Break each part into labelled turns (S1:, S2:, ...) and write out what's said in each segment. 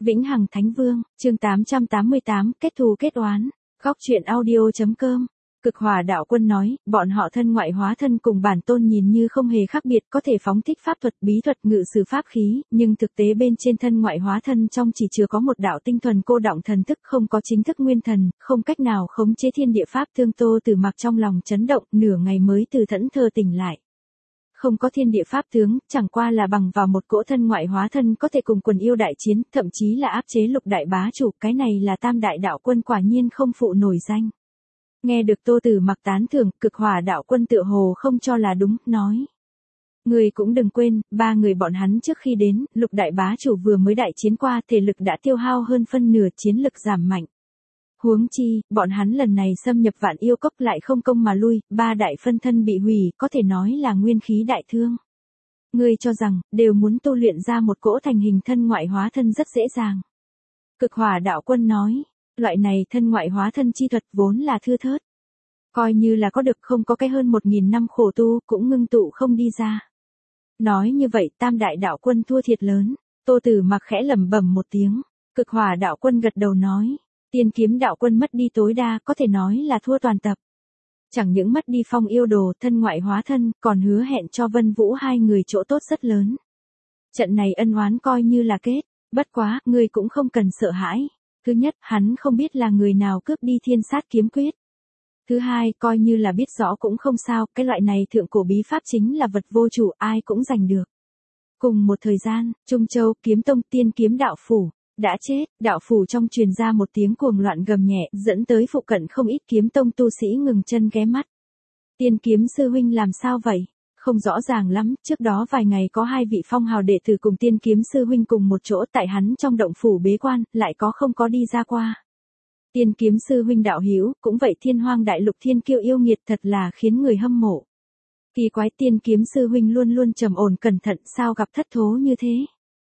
S1: Vĩnh Hằng Thánh Vương, chương 888, kết thù kết oán. Góc truyện audio.com. Cực Hỏa Đạo Quân nói, bọn họ thân ngoại hóa thân cùng bản tôn nhìn như không hề khác biệt, có thể phóng thích pháp thuật, bí thuật, ngự sử pháp khí, nhưng thực tế bên trên thân ngoại hóa thân trong chỉ chứa có một đạo tinh thuần cô đọng thần thức, không có chính thức nguyên thần, không cách nào khống chế thiên địa pháp. Tương Tô Tử Mặc trong lòng chấn động, nửa ngày mới từ thẫn thờ tỉnh lại. Không có thiên địa pháp tướng, chẳng qua là bằng vào một cỗ thân ngoại hóa thân có thể cùng quần yêu đại chiến, thậm chí là áp chế Lục đại bá chủ, cái này là Tam đại đạo quân quả nhiên không phụ nổi danh. Nghe được Tô Tử Mặc tán thưởng, Cực Hỏa Đạo Quân tựa hồ không cho là đúng, nói: Người cũng đừng quên, ba người bọn hắn trước khi đến, Lục đại bá chủ vừa mới đại chiến qua, thể lực đã tiêu hao hơn phân nửa, chiến lực giảm mạnh. Huống chi, bọn hắn lần này xâm nhập Vạn Yêu Cốc lại không công mà lui, ba đại phân thân bị hủy, có thể nói là nguyên khí đại thương. Ngươi cho rằng, đều muốn tu luyện ra một cỗ thành hình thân ngoại hóa thân rất dễ dàng. Cực Hỏa Đạo Quân nói, loại này thân ngoại hóa thân chi thuật vốn là thưa thớt. Coi như là có được, không có cái hơn 1000 năm khổ tu, cũng ngưng tụ không đi ra. Nói như vậy, Tam đại đạo quân thua thiệt lớn. Tô Tử Mặc khẽ lẩm bẩm một tiếng. Cực Hỏa Đạo Quân gật đầu nói, Tiên Kiếm Đạo Quân mất đi tối đa, có thể nói là thua toàn tập. Chẳng những mất đi Phong Yêu Đồ thân ngoại hóa thân, còn hứa hẹn cho Vân Vũ hai người chỗ tốt rất lớn. Trận này ân oán coi như là kết, bất quá, ngươi cũng không cần sợ hãi. Thứ nhất, hắn không biết là người nào cướp đi Thiên Sát Kiếm Quyết. Thứ hai, coi như là biết rõ cũng không sao, cái loại này thượng cổ bí pháp chính là vật vô chủ, ai cũng giành được. Cùng một thời gian, Trung Châu, Kiếm Tông, Tiên Kiếm Đạo Phủ đã chết, đạo phủ trong truyền ra một tiếng cuồng loạn gầm nhẹ, dẫn tới phụ cận không ít kiếm tông tu sĩ ngừng chân ghé mắt. Tiên Kiếm sư huynh làm sao vậy? Không rõ ràng lắm, trước đó vài ngày có hai vị phong hào đệ tử cùng Tiên Kiếm sư huynh cùng một chỗ, tại hắn trong động phủ bế quan, lại có không có đi ra qua. Tiên Kiếm sư huynh đạo hữu, cũng vậy Thiên Hoang đại lục thiên kiêu yêu nghiệt, thật là khiến người hâm mộ. Kỳ quái, Tiên Kiếm sư huynh luôn luôn trầm ổn cẩn thận, sao gặp thất thố như thế?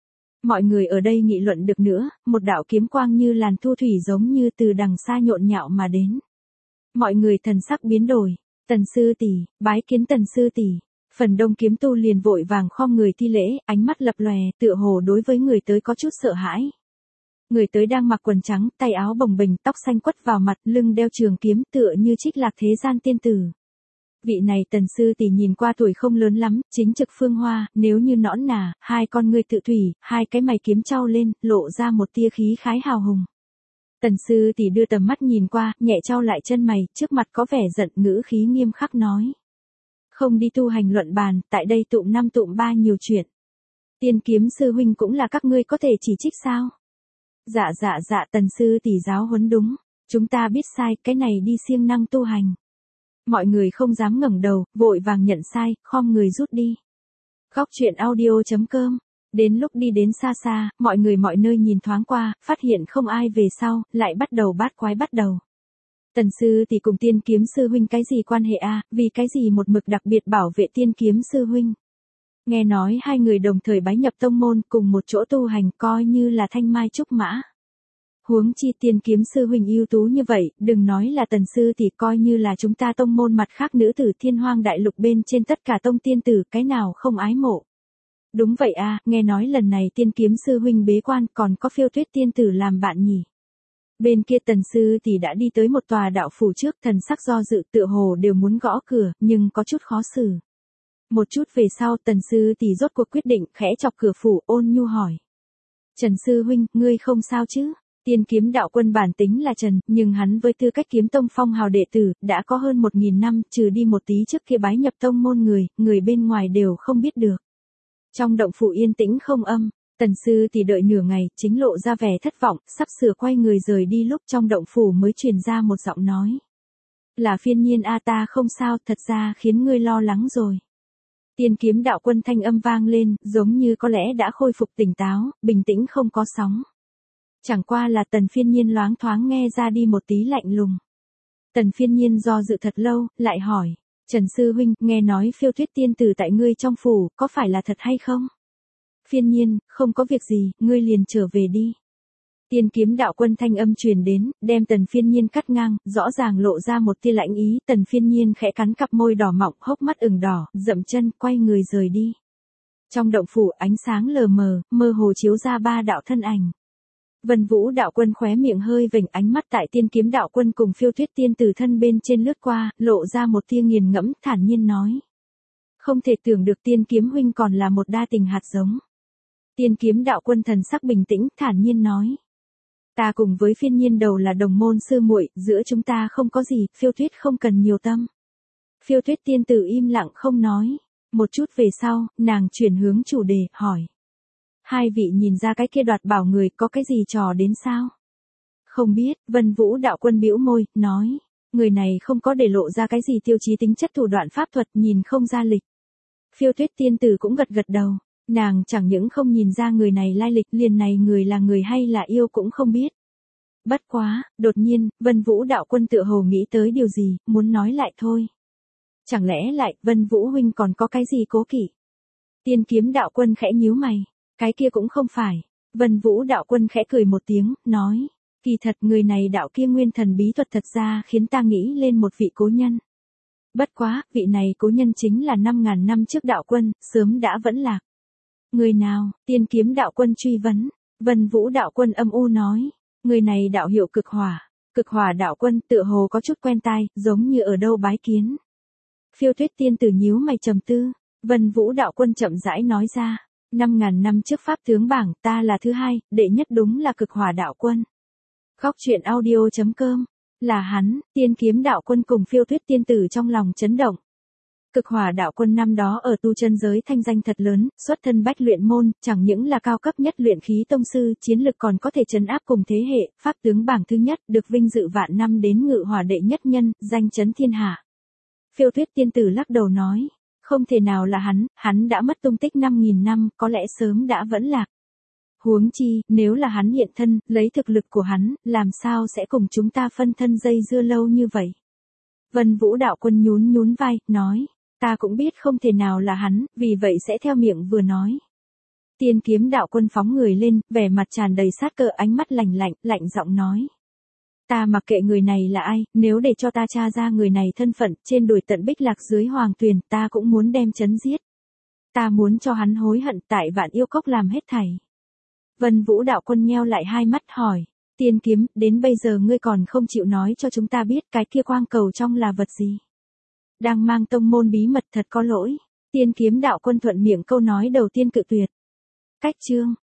S1: Mọi người ở đây nghị luận được nữa, một đạo kiếm quang như làn thu thủy giống như từ đằng xa nhộn nhạo mà đến. Mọi người thần sắc biến đổi. Tần sư tỷ, bái kiến Tần sư tỷ. Phần đông kiếm tu liền vội vàng khom người thi lễ, ánh mắt lập lòe, tựa hồ đối với người tới có chút sợ hãi. Người tới đang mặc quần trắng, tay áo bồng bềnh, tóc xanh quất vào mặt, lưng đeo trường kiếm, tựa như trích lạc thế gian tiên tử. Vị này Tần sư tỷ nhìn qua tuổi không lớn lắm, chính trực phương hoa, nếu như nõn nà, hai con ngươi tự thủy, hai cái mày kiếm trao lên, lộ ra một tia khí khái hào hùng. Tần sư tỷ đưa tầm mắt nhìn qua, nhẹ trao lại chân mày, trước mặt có vẻ giận, ngữ khí nghiêm khắc nói: Không đi tu hành luận bàn, tại đây tụm năm tụm ba nhiều chuyện. Tiên Kiếm sư huynh cũng là các ngươi có thể chỉ trích sao? Dạ, Tần sư tỷ giáo huấn đúng, chúng ta biết sai, cái này đi siêng năng tu hành. Mọi người không dám ngẩng đầu, vội vàng nhận sai, khom người rút đi. Góc truyện audio.com. Đến lúc đi đến xa xa, mọi người mọi nơi nhìn thoáng qua, phát hiện không ai về sau, lại bắt đầu bát quái bắt đầu. Tần sư tỷ cùng Tiên Kiếm sư huynh cái gì quan hệ a? Vì cái gì một mực đặc biệt bảo vệ Tiên Kiếm sư huynh? Nghe nói hai người đồng thời bái nhập tông môn, cùng một chỗ tu hành, coi như là thanh mai trúc mã. Huống chi Tiên Kiếm sư huynh ưu tú như vậy, đừng nói là Tần sư tỷ, coi như là chúng ta tông môn mặt khác nữ tử Thiên Hoang đại lục bên trên tất cả tông tiên tử, cái nào không ái mộ. Đúng vậy a, nghe nói lần này Tiên Kiếm sư huynh bế quan, còn có Phiêu Tuyết tiên tử làm bạn nhỉ. Bên kia Tần sư tỷ đã đi tới một tòa đạo phủ trước, thần sắc do dự, tựa hồ đều muốn gõ cửa, nhưng có chút khó xử. Một chút về sau, Tần sư tỷ rốt cuộc quyết định, khẽ chọc cửa phủ, ôn nhu hỏi: Trần sư huynh, ngươi không sao chứ? Tiên Kiếm đạo quân bản tính là Trần, nhưng hắn với tư cách kiếm tông phong hào đệ tử, đã có hơn 1000 năm, trừ đi một tí trước kia bái nhập tông môn người bên ngoài đều không biết được. Trong động phủ yên tĩnh không âm, Tần sư tỷ đợi nửa ngày, chính lộ ra vẻ thất vọng, sắp sửa quay người rời đi lúc trong động phủ mới truyền ra một giọng nói: Là Phiên Nhiên a, ta không sao, thật ra khiến ngươi lo lắng rồi. Tiên Kiếm đạo quân thanh âm vang lên, giống như có lẽ đã khôi phục tỉnh táo, bình tĩnh không có sóng. Chẳng qua là Tần Phiên Nhiên loáng thoáng nghe ra đi một tí lạnh lùng. Tần Phiên Nhiên do dự thật lâu, lại hỏi: Trần sư huynh, nghe nói Phiêu Tuyết tiên tử tại ngươi trong phủ, có phải là thật hay không? Phiên Nhiên, không có việc gì, ngươi liền trở về đi. Tiên Kiếm đạo quân thanh âm truyền đến, đem Tần Phiên Nhiên cắt ngang, rõ ràng lộ ra một tia lãnh ý. Tần Phiên Nhiên khẽ cắn cặp môi đỏ mọng, hốc mắt ửng đỏ, dậm chân, quay người rời đi. Trong động phủ ánh sáng lờ mờ, mơ hồ chiếu ra ba đạo thân ảnh. Vân Vũ đạo quân khóe miệng hơi vểnh, ánh mắt tại Tiên Kiếm đạo quân cùng Phiêu Tuyết tiên tử thân bên trên lướt qua, lộ ra một tia nghiền ngẫm, thản nhiên nói. Không thể tưởng được Tiên Kiếm huynh còn là một đa tình hạt giống. Tiên Kiếm đạo quân thần sắc bình tĩnh, thản nhiên nói. Ta cùng với Phiên Nhiên Đầu là đồng môn sư muội, giữa chúng ta không có gì, Phiêu Tuyết không cần nhiều tâm. Phiêu Tuyết tiên tử im lặng không nói. Một chút về sau, nàng chuyển hướng chủ đề, hỏi. Hai vị nhìn ra cái kia đoạt bảo người có cái gì trò đến sao? Không biết, Vân Vũ đạo quân bĩu môi, nói. Người này không có để lộ ra cái gì tiêu chí tính chất thủ đoạn pháp thuật, nhìn không ra lịch. Phiêu Tuyết tiên tử cũng gật gật đầu. Nàng chẳng những không nhìn ra người này lai lịch, liền này người là người hay là yêu cũng không biết. Bất quá, đột nhiên, Vân Vũ đạo quân tựa hồ nghĩ tới điều gì, muốn nói lại thôi. Chẳng lẽ lại, Vân Vũ huynh còn có cái gì cố kỵ? Tiên Kiếm đạo quân khẽ nhíu mày. Cái kia cũng không phải. Vân Vũ đạo quân khẽ cười một tiếng, nói. Kỳ thật người này đạo kia nguyên thần bí thuật thật ra khiến ta nghĩ lên một vị cố nhân. Bất quá, vị này cố nhân chính là 5.000 năm trước đạo quân, sớm đã vẫn lạc. Người nào? Tiên Kiếm đạo quân truy vấn. Vân Vũ đạo quân âm u nói. Người này đạo hiệu Cực Hỏa. Cực Hỏa đạo quân tựa hồ có chút quen tai, giống như ở đâu bái kiến. Phiêu Tuyết tiên tử nhíu mày trầm tư. Vân Vũ đạo quân chậm rãi nói ra. 5.000 năm trước pháp tướng bảng, ta là thứ hai, đệ nhất đúng là Cực Hỏa đạo quân. Khóc chuyện audio.com. Là hắn, Tiên Kiếm đạo quân cùng Phiêu Tuyết tiên tử trong lòng chấn động. Cực Hỏa đạo quân năm đó ở tu chân giới thanh danh thật lớn, xuất thân bách luyện môn, chẳng những là cao cấp nhất luyện khí tông sư, chiến lực còn có thể trấn áp cùng thế hệ, pháp tướng bảng thứ nhất, được vinh dự vạn năm đến ngự hỏa đệ nhất nhân, danh chấn thiên hạ. Phiêu Tuyết tiên tử lắc đầu nói, không thể nào là hắn đã mất tung tích 5.000 năm, có lẽ sớm đã vẫn lạc. Huống chi, nếu là hắn hiện thân, lấy thực lực của hắn, làm sao sẽ cùng chúng ta phân thân dây dưa lâu như vậy? Vân Vũ đạo quân nhún vai, nói. Ta cũng biết không thể nào là hắn, vì vậy sẽ theo miệng vừa nói. Tiên Kiếm đạo quân phóng người lên, vẻ mặt tràn đầy sát cơ, ánh mắt lạnh giọng nói. Ta mặc kệ người này là ai, nếu để cho ta tra ra người này thân phận, trên đồi tận Bích Lạc dưới Hoàng Tuyền, ta cũng muốn đem chấn giết. Ta muốn cho hắn hối hận tại Vạn Yêu Cốc làm hết thảy. Vân Vũ đạo quân nheo lại hai mắt hỏi. Tiên Kiếm, đến bây giờ ngươi còn không chịu nói cho chúng ta biết cái kia quang cầu trong là vật gì? Đang mang tông môn bí mật thật có lỗi. Tiên Kiếm đạo quân thuận miệng câu nói đầu tiên cự tuyệt. Cách chương.